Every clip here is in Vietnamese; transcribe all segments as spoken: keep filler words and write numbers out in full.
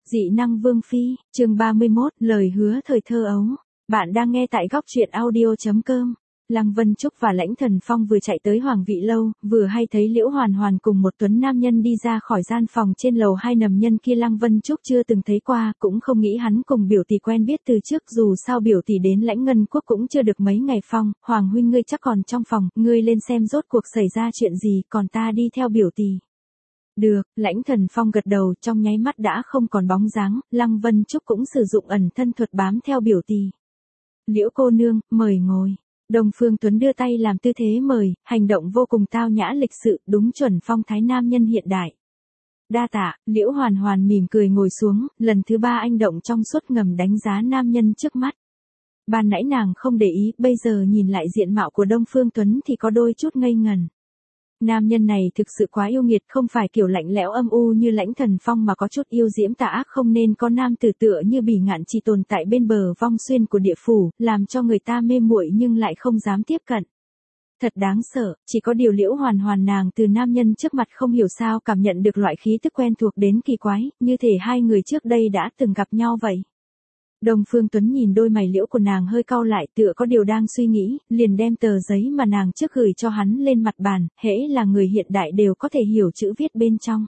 Dị năng Vương Phi, chương ba mươi mốt, lời hứa thời thơ ấu. Bạn đang nghe tại góc truyện audio chấm com. Lăng Vân Trúc và Lãnh Thần Phong vừa chạy tới Hoàng Vị Lâu, vừa hay thấy Liễu Hoàn Hoàn cùng một tuấn nam nhân đi ra khỏi gian phòng trên lầu hai. Nầm nhân kia Lăng Vân Trúc chưa từng thấy qua, cũng không nghĩ hắn cùng biểu tỷ quen biết từ trước, dù sao biểu tỷ đến Lãnh Ngân Quốc cũng chưa được mấy ngày. Phong, Hoàng huynh ngươi chắc còn trong phòng, ngươi lên xem rốt cuộc xảy ra chuyện gì, còn ta đi theo biểu tỷ. Được, Lãnh Thần Phong gật đầu, trong nháy mắt đã không còn bóng dáng. Lăng Vân Trúc cũng sử dụng ẩn thân thuật bám theo biểu tỷ. Liễu cô nương, mời ngồi. Đông Phương Tuấn đưa tay làm tư thế mời, hành động vô cùng tao nhã lịch sự, đúng chuẩn phong thái nam nhân hiện đại. Đa tạ, Liễu Hoàn Hoàn mỉm cười ngồi xuống, lần thứ ba anh động trong suốt ngầm đánh giá nam nhân trước mắt. Ban nãy nàng không để ý, bây giờ nhìn lại diện mạo của Đông Phương Tuấn thì có đôi chút ngây ngần. Nam nhân này thực sự quá yêu nghiệt, không phải kiểu lạnh lẽo âm u như Lãnh Thần Phong mà có chút yêu diễm tà ác. Không nên có nam tử tựa như Bỉ Ngạn chỉ tồn tại bên bờ vong xuyên của địa phủ, làm cho người ta mê muội nhưng lại không dám tiếp cận. Thật đáng sợ, chỉ có điều Liễu Hoàn Hoàn nàng từ nam nhân trước mặt không hiểu sao cảm nhận được loại khí tức quen thuộc đến kỳ quái, như thể hai người trước đây đã từng gặp nhau vậy. Đông Phương Tuấn nhìn đôi mày liễu của nàng hơi cau lại, tựa có điều đang suy nghĩ, liền đem tờ giấy mà nàng trước gửi cho hắn lên mặt bàn, hễ là người hiện đại đều có thể hiểu chữ viết bên trong.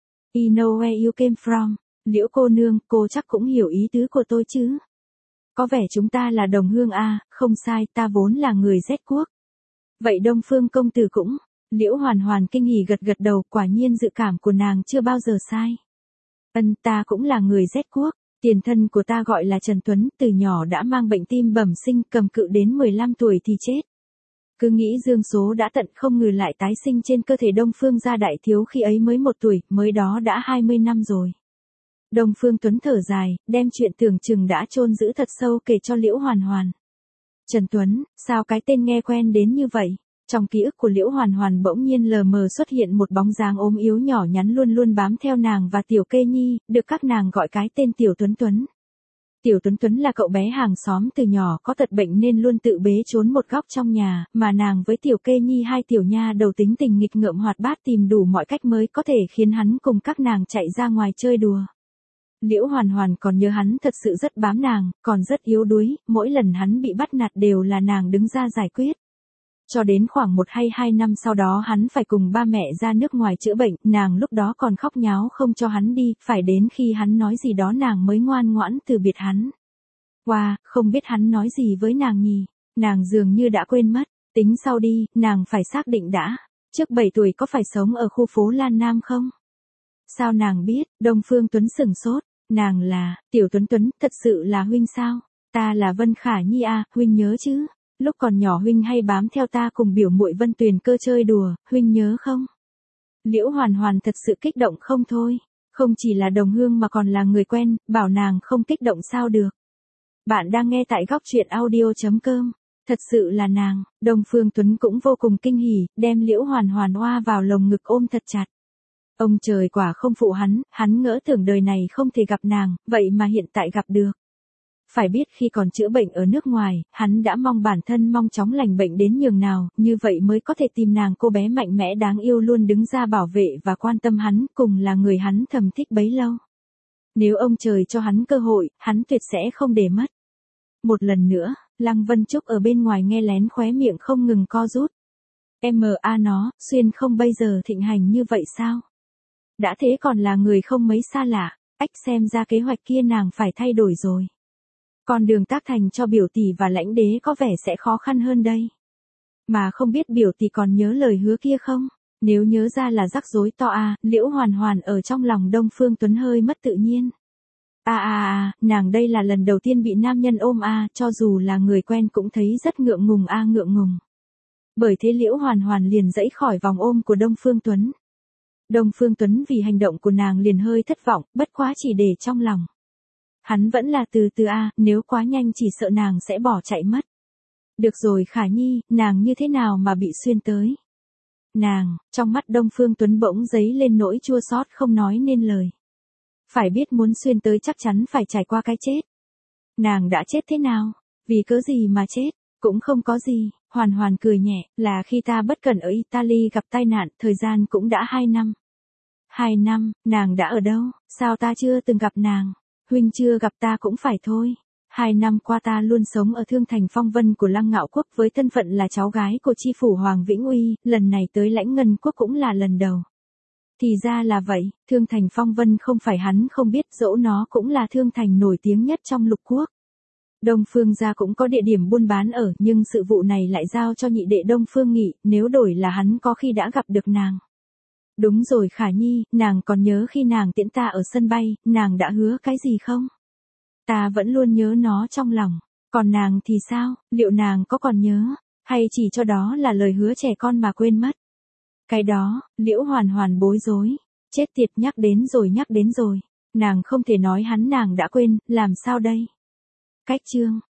I know where you came from. Liễu cô nương, cô chắc cũng hiểu ý tứ của tôi chứ. Có vẻ chúng ta là đồng hương a, à, không sai, ta vốn là người Z quốc. Vậy Đông Phương công tử cũng. Liễu Hoàn Hoàn kinh hỉ gật gật đầu, quả nhiên dự cảm của nàng chưa bao giờ sai. Ân, ta cũng là người Z quốc. Tiền thân của ta gọi là Trần Tuấn, từ nhỏ đã mang bệnh tim bẩm sinh, cầm cự đến mười lăm tuổi thì chết. Cứ nghĩ dương số đã tận, không ngờ lại tái sinh trên cơ thể Đông Phương gia đại thiếu khi ấy mới một tuổi, mới đó đã hai mươi năm rồi. Đông Phương Tuấn thở dài, đem chuyện tưởng chừng đã chôn giữ thật sâu kể cho Liễu Hoàn Hoàn. Trần Tuấn, sao cái tên nghe quen đến như vậy? Trong ký ức của Liễu Hoàn Hoàn bỗng nhiên lờ mờ xuất hiện một bóng dáng ốm yếu nhỏ nhắn luôn luôn bám theo nàng và Tiểu Kê Nhi, được các nàng gọi cái tên Tiểu Tuấn Tuấn. Tiểu Tuấn Tuấn là cậu bé hàng xóm từ nhỏ có tật bệnh nên luôn tự bế trốn một góc trong nhà, mà nàng với Tiểu Kê Nhi hai tiểu nha đầu tính tình nghịch ngợm hoạt bát tìm đủ mọi cách mới có thể khiến hắn cùng các nàng chạy ra ngoài chơi đùa. Liễu Hoàn Hoàn còn nhớ hắn thật sự rất bám nàng, còn rất yếu đuối, mỗi lần hắn bị bắt nạt đều là nàng đứng ra giải quyết. Cho đến khoảng một hay hai năm sau đó hắn phải cùng ba mẹ ra nước ngoài chữa bệnh, nàng lúc đó còn khóc nháo không cho hắn đi, phải đến khi hắn nói gì đó nàng mới ngoan ngoãn từ biệt hắn. Wow, không biết hắn nói gì với nàng nhỉ, nàng dường như đã quên mất, tính sau đi, nàng phải xác định đã, trước bảy tuổi có phải sống ở khu phố Lan Nam không? Sao nàng biết? Đông Phương Tuấn sửng sốt, nàng là, Tiểu Tuấn Tuấn, thật sự là huynh sao? Ta là Vân Khả Nhi à, huynh nhớ chứ? Lúc còn nhỏ huynh hay bám theo ta cùng biểu muội Vân Tuyền Cơ chơi đùa, huynh nhớ không? Liễu Hoàn Hoàn thật sự kích động không thôi, không chỉ là đồng hương mà còn là người quen, bảo nàng không kích động sao được. Bạn đang nghe tại góc truyện audio chấm com, thật sự là nàng. Đông Phương Tuấn cũng vô cùng kinh hỉ, đem Liễu Hoàn Hoàn oa vào lồng ngực ôm thật chặt. Ông trời quả không phụ hắn, hắn ngỡ tưởng đời này không thể gặp nàng, vậy mà hiện tại gặp được. Phải biết khi còn chữa bệnh ở nước ngoài, hắn đã mong bản thân mong chóng lành bệnh đến nhường nào, như vậy mới có thể tìm nàng cô bé mạnh mẽ đáng yêu luôn đứng ra bảo vệ và quan tâm hắn, cùng là người hắn thầm thích bấy lâu. Nếu ông trời cho hắn cơ hội, hắn tuyệt sẽ không để mất. Một lần nữa, Lăng Vân Trúc ở bên ngoài nghe lén khóe miệng không ngừng co rút. Em a nó, xuyên không bây giờ thịnh hành như vậy sao? Đã thế còn là người không mấy xa lạ, ách xem ra kế hoạch kia nàng phải thay đổi rồi. Con đường tác thành cho biểu tỷ và Lãnh đế có vẻ sẽ khó khăn hơn đây. Mà không biết biểu tỷ còn nhớ lời hứa kia không? Nếu nhớ ra là rắc rối to à, Liễu Hoàn Hoàn ở trong lòng Đông Phương Tuấn hơi mất tự nhiên. À à à, nàng đây là lần đầu tiên bị nam nhân ôm à, cho dù là người quen cũng thấy rất ngượng ngùng à ngượng ngùng. Bởi thế Liễu Hoàn Hoàn liền dãy khỏi vòng ôm của Đông Phương Tuấn. Đông Phương Tuấn vì hành động của nàng liền hơi thất vọng, bất quá chỉ để trong lòng. Hắn vẫn là từ từ a, à, nếu quá nhanh chỉ sợ nàng sẽ bỏ chạy mất. Được rồi Khả Nhi, nàng như thế nào mà bị xuyên tới? Nàng, trong mắt Đông Phương Tuấn bỗng dấy lên nỗi chua xót không nói nên lời. Phải biết muốn xuyên tới chắc chắn phải trải qua cái chết. Nàng đã chết thế nào? Vì cớ gì mà chết? Cũng không có gì, Hoàn Hoàn cười nhẹ, là khi ta bất cẩn ở Italy gặp tai nạn, thời gian cũng đã hai năm. Hai năm, nàng đã ở đâu, sao ta chưa từng gặp nàng? Huynh chưa gặp ta cũng phải thôi. Hai năm qua ta luôn sống ở Thương Thành Phong Vân của Lăng Ngạo Quốc với thân phận là cháu gái của chi phủ Hoàng Vĩnh Uy, lần này tới Lãnh Ngân Quốc cũng là lần đầu. Thì ra là vậy, Thương Thành Phong Vân không phải hắn không biết, dẫu nó cũng là thương thành nổi tiếng nhất trong lục quốc. Đông Phương gia cũng có địa điểm buôn bán ở, nhưng sự vụ này lại giao cho nhị đệ Đông Phương Nghị, nếu đổi là hắn có khi đã gặp được nàng. Đúng rồi Khả Nhi, nàng còn nhớ khi nàng tiễn ta ở sân bay, nàng đã hứa cái gì không? Ta vẫn luôn nhớ nó trong lòng, còn nàng thì sao, liệu nàng có còn nhớ, hay chỉ cho đó là lời hứa trẻ con mà quên mất? Cái đó, Liễu Hoàn Hoàn bối rối, chết tiệt, nhắc đến rồi nhắc đến rồi, nàng không thể nói hắn nàng đã quên, làm sao đây? Cách chương